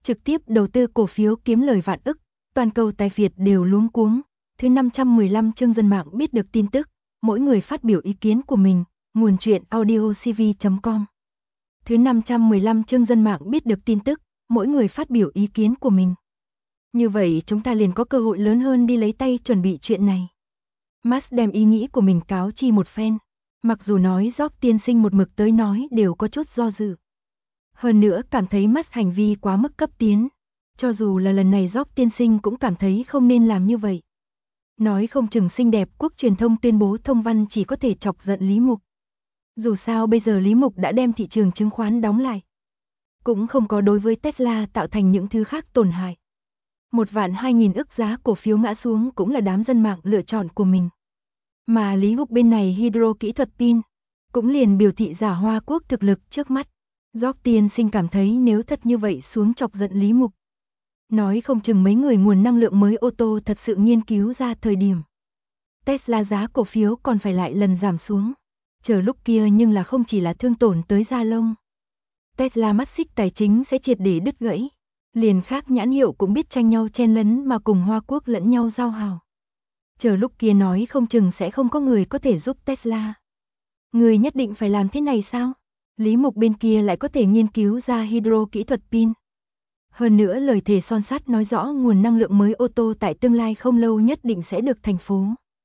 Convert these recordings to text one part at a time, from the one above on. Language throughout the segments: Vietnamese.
trực tiếp đầu tư cổ phiếu kiếm lời vạn ức, toàn cầu tài Việt đều luống cuống. Thứ 515 chương dân mạng biết được tin tức, mỗi người phát biểu ý kiến của mình, nguồn truyện audiocv.com. Thứ 515 chương dân mạng biết được tin tức, mỗi người phát biểu ý kiến của mình. Như vậy chúng ta liền có cơ hội lớn hơn đi lấy tay chuẩn bị chuyện này. Musk đem ý nghĩ của mình cáo chi một phen, mặc dù nói Job tiên sinh một mực tới nói đều có chút do dự. Hơn nữa cảm thấy Musk hành vi quá mức cấp tiến, cho dù là lần này Job tiên sinh cũng cảm thấy không nên làm như vậy. Nói không chừng xinh đẹp quốc truyền thông tuyên bố thông văn chỉ có thể chọc giận Lý Mục. Dù sao bây giờ Lý Mục đã đem thị trường chứng khoán đóng lại, cũng không có đối với Tesla tạo thành những thứ khác tổn hại. 1.200.000 ức giá cổ phiếu ngã xuống cũng là đám dân mạng lựa chọn của mình. Mà Lý Mục bên này hydro kỹ thuật pin, cũng liền biểu thị giả Hoa Quốc thực lực trước mắt. Job tiên sinh cảm thấy nếu thật như vậy xuống chọc giận Lý Mục, nói không chừng mấy người nguồn năng lượng mới ô tô thật sự nghiên cứu ra thời điểm Tesla giá cổ phiếu còn phải lại lần giảm xuống. Chờ lúc kia nhưng là không chỉ là thương tổn tới da lông. Tesla mắt xích tài chính sẽ triệt để đứt gãy. Liền khác nhãn hiệu cũng biết tranh nhau chen lấn mà cùng Hoa Quốc lẫn nhau giao hảo. Chờ lúc kia nói không chừng sẽ không có người có thể giúp Tesla. Người nhất định phải làm thế này sao? Lý Mục bên kia lại có thể nghiên cứu ra hydro kỹ thuật pin. Hơn nữa lời thề son sắt nói rõ nguồn năng lượng mới ô tô tại tương lai không lâu nhất định sẽ được thành phố.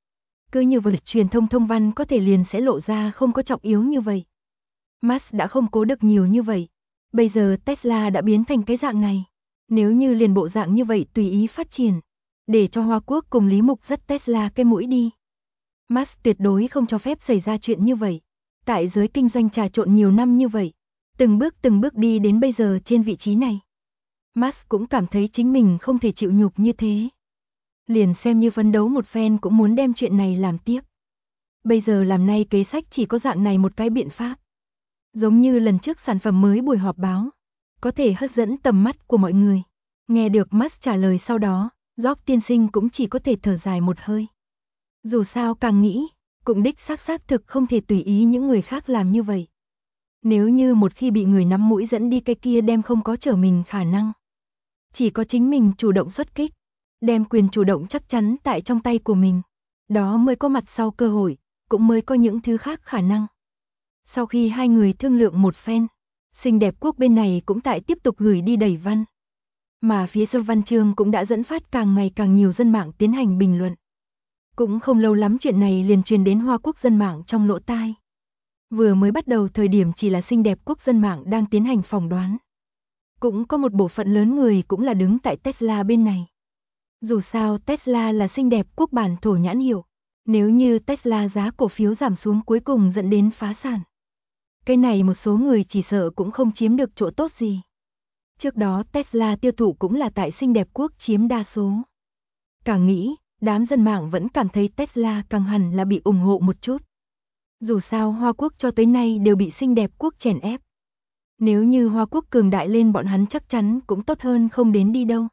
Cứ như vậy truyền thông thông văn có thể liền sẽ lộ ra không có trọng yếu như vậy. Musk đã không cố được nhiều như vậy. Bây giờ Tesla đã biến thành cái dạng này. Nếu như liền bộ dạng như vậy tùy ý phát triển, để cho Hoa Quốc cùng Lý Mục dắt Tesla cái mũi đi. Musk tuyệt đối không cho phép xảy ra chuyện như vậy. Tại giới kinh doanh trà trộn nhiều năm như vậy, từng bước đi đến bây giờ trên vị trí này. Musk cũng cảm thấy chính mình không thể chịu nhục như thế. Liền xem như phấn đấu một phen cũng muốn đem chuyện này làm tiếp. Bây giờ làm nay kế sách chỉ có dạng này một cái biện pháp. Giống như lần trước sản phẩm mới buổi họp báo, có thể hấp dẫn tầm mắt của mọi người. Nghe được Musk trả lời sau đó, Job tiên sinh cũng chỉ có thể thở dài một hơi. Dù sao càng nghĩ, cũng đích xác thực không thể tùy ý những người khác làm như vậy. Nếu như một khi bị người nắm mũi dẫn đi cái kia đem không có trở mình khả năng. Chỉ có chính mình chủ động xuất kích, đem quyền chủ động chắc chắn tại trong tay của mình. Đó mới có mặt sau cơ hội, cũng mới có những thứ khác khả năng. Sau khi hai người thương lượng một phen, xinh đẹp quốc bên này cũng tại tiếp tục gửi đi đẩy văn. Mà phía sau văn chương cũng đã dẫn phát càng ngày càng nhiều dân mạng tiến hành bình luận. Cũng không lâu lắm chuyện này liền truyền đến Hoa Quốc dân mạng trong lỗ tai. Vừa mới bắt đầu thời điểm chỉ là xinh đẹp quốc dân mạng đang tiến hành phỏng đoán. Cũng có một bộ phận lớn người cũng là đứng tại Tesla bên này. Dù sao Tesla là xinh đẹp quốc bản thổ nhãn hiệu. Nếu như Tesla giá cổ phiếu giảm xuống cuối cùng dẫn đến phá sản, cái này một số người chỉ sợ cũng không chiếm được chỗ tốt gì. Trước đó Tesla tiêu thụ cũng là tại xinh đẹp quốc chiếm đa số. Càng nghĩ, đám dân mạng vẫn cảm thấy Tesla càng hẳn là bị ủng hộ một chút. Dù sao Hoa Quốc cho tới nay đều bị xinh đẹp quốc chèn ép. Nếu như Hoa Quốc cường đại lên bọn hắn chắc chắn cũng tốt hơn không đến đi đâu.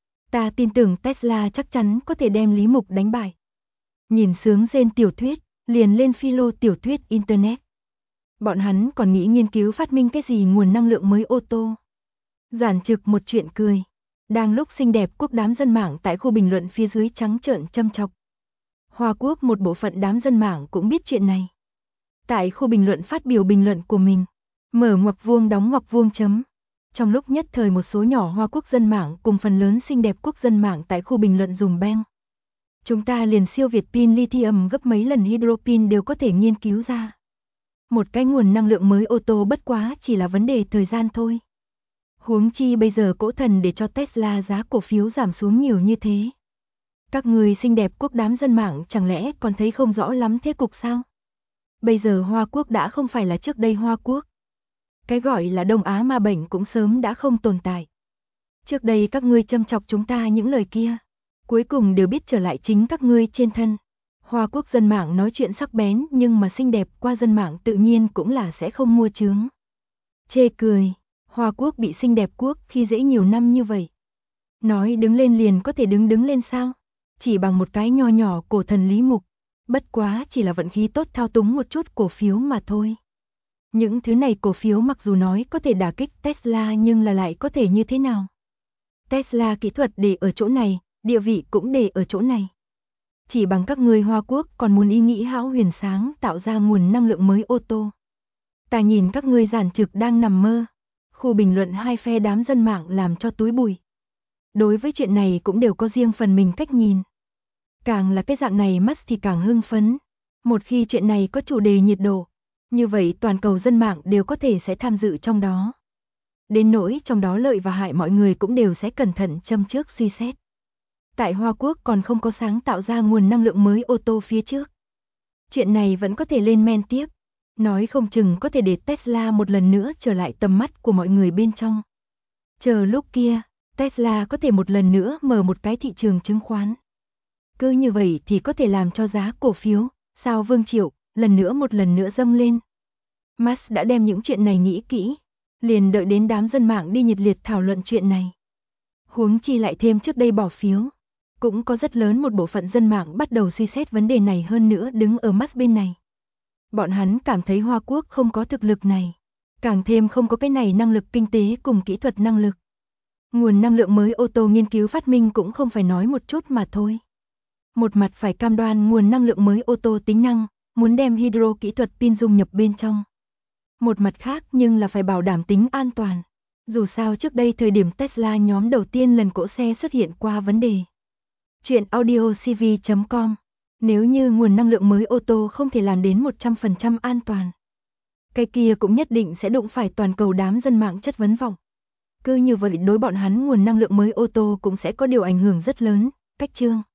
Ta tin tưởng Tesla chắc chắn có thể đem Lý Mục đánh bại. Nhìn sướng rên tiểu thuyết, liền lên philo tiểu thuyết Internet. Bọn hắn còn nghĩ nghiên cứu phát minh cái gì nguồn năng lượng mới ô tô. Giản trực một chuyện cười. Đang lúc xinh đẹp quốc đám dân mạng tại khu bình luận phía dưới trắng trợn châm chọc. Hoa Quốc một bộ phận đám dân mạng cũng biết chuyện này. Tại khu bình luận phát biểu bình luận của mình. Mở ngoặc vuông đóng ngoặc vuông chấm. Trong lúc nhất thời một số nhỏ Hoa Quốc dân mạng cùng phần lớn xinh đẹp quốc dân mạng tại khu bình luận dùng beng. Chúng ta liền siêu việt pin lithium gấp mấy lần hydro pin đều có thể nghiên cứu ra. Một cái nguồn năng lượng mới ô tô bất quá chỉ là vấn đề thời gian thôi. Huống chi bây giờ cỗ thần để cho Tesla giá cổ phiếu giảm xuống nhiều như thế. Các người xinh đẹp quốc đám dân mạng chẳng lẽ còn thấy không rõ lắm thế cục sao? Bây giờ Hoa Quốc đã không phải là trước đây Hoa Quốc. Cái gọi là Đông Á ma bệnh cũng sớm đã không tồn tại. Trước đây các ngươi châm chọc chúng ta những lời kia, cuối cùng đều biết trở lại chính các ngươi trên thân. Hoa Quốc dân mạng nói chuyện sắc bén nhưng mà xinh đẹp qua dân mạng tự nhiên cũng là sẽ không mua chướng. Chê cười, Hoa Quốc bị xinh đẹp quốc khi dễ nhiều năm như vậy. Nói đứng lên liền có thể đứng lên sao? Chỉ bằng một cái nho nhỏ cổ thần Lý Mục, bất quá chỉ là vận khí tốt thao túng một chút cổ phiếu mà thôi. Những thứ này cổ phiếu mặc dù nói có thể đả kích Tesla nhưng là lại có thể như thế nào? Tesla kỹ thuật để ở chỗ này, địa vị cũng để ở chỗ này. Chỉ bằng các người Hoa Quốc còn muốn ý nghĩ hão huyền sáng tạo ra nguồn năng lượng mới ô tô. Ta nhìn các ngươi giản trực đang nằm mơ. Khu bình luận hai phe đám dân mạng làm cho túi bụi. Đối với chuyện này cũng đều có riêng phần mình cách nhìn. Càng là cái dạng này Musk thì càng hưng phấn. Một khi chuyện này có chủ đề nhiệt độ, như vậy toàn cầu dân mạng đều có thể sẽ tham dự trong đó. Đến nỗi trong đó lợi và hại mọi người cũng đều sẽ cẩn thận châm trước suy xét. Tại Hoa Quốc còn không có sáng tạo ra nguồn năng lượng mới ô tô phía trước. Chuyện này vẫn có thể lên men tiếp. Nói không chừng có thể để Tesla một lần nữa trở lại tầm mắt của mọi người bên trong. Chờ lúc kia, Tesla có thể một lần nữa mở một cái thị trường chứng khoán. Cứ như vậy thì có thể làm cho giá cổ phiếu, sao Vương Triệu, một lần nữa dâng lên. Musk đã đem những chuyện này nghĩ kỹ, liền đợi đến đám dân mạng đi nhiệt liệt thảo luận chuyện này. Huống chi lại thêm trước đây bỏ phiếu. Cũng có rất lớn một bộ phận dân mạng bắt đầu suy xét vấn đề này hơn nữa đứng ở Musk bên này. Bọn hắn cảm thấy Hoa Quốc không có thực lực này, càng thêm không có cái này năng lực kinh tế cùng kỹ thuật năng lực. Nguồn năng lượng mới ô tô nghiên cứu phát minh cũng không phải nói một chút mà thôi. Một mặt phải cam đoan nguồn năng lượng mới ô tô tính năng, muốn đem hydro kỹ thuật pin dung nhập bên trong. Một mặt khác nhưng là phải bảo đảm tính an toàn. Dù sao trước đây thời điểm Tesla nhóm đầu tiên lần cỗ xe xuất hiện qua vấn đề. Chuyện audiocv.com. Nếu như nguồn năng lượng mới ô tô không thể làm đến 100% an toàn, cái kia cũng nhất định sẽ đụng phải toàn cầu đám dân mạng chất vấn vọng. Cứ như vậy đối bọn hắn nguồn năng lượng mới ô tô cũng sẽ có điều ảnh hưởng rất lớn. Cách chương